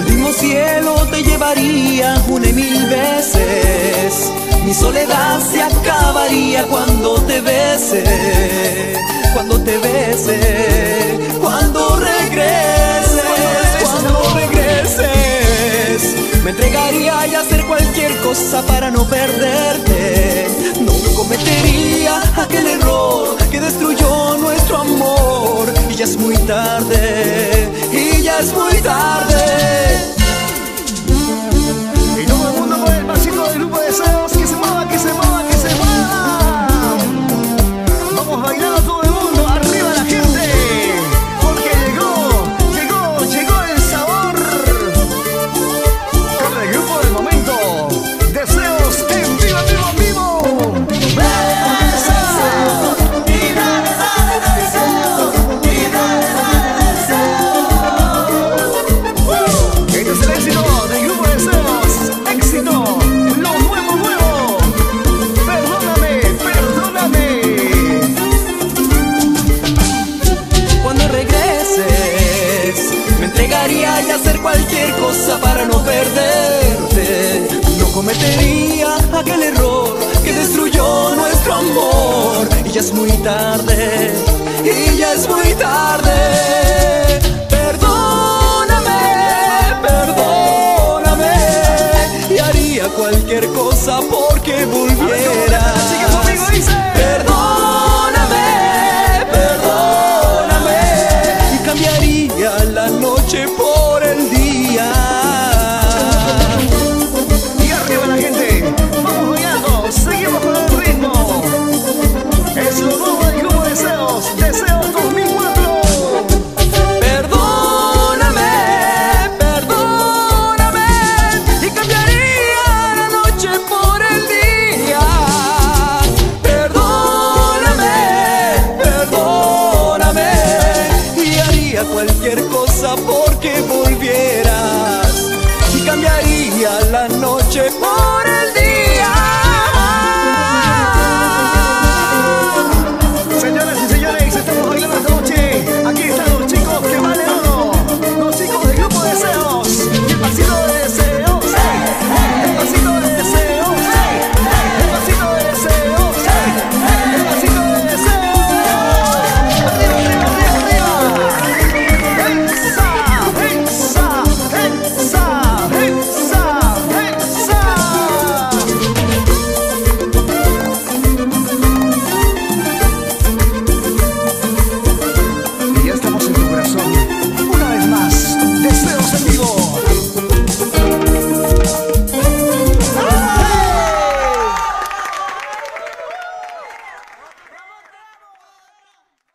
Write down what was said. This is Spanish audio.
mismo cielo te llevaría una y mil veces. Mi soledad se acabaría cuando te bese, cuando te bese, cuando regreses, cuando regreses. Me entregaría y hacer cualquier cosa para no perderte. No cometería aquel error que destruyó nuestro amor. Y ya es muy tarde, y ya es muy tarde. Y todo el mundo con el pasito del grupo de Deseos. Que se mueva, que se mueva, que se mueva. Vamos bailando todo el mundo, arriba la gente. Porque llegó el sabor. Con el grupo del momento. Deseos en vivo, en vivo, en vivo. Este es el éxito del grupo de Deseos. Éxito, lo nuevo. Perdóname, perdóname. Cuando regreses, me entregaría y hacer cualquier cosa para no perderte. No cometería aquel error que destruyó nuestro amor. Y ya es muy tarde, y ya es muy tarde. Perdóname, perdóname. Y haría cualquier cosa porque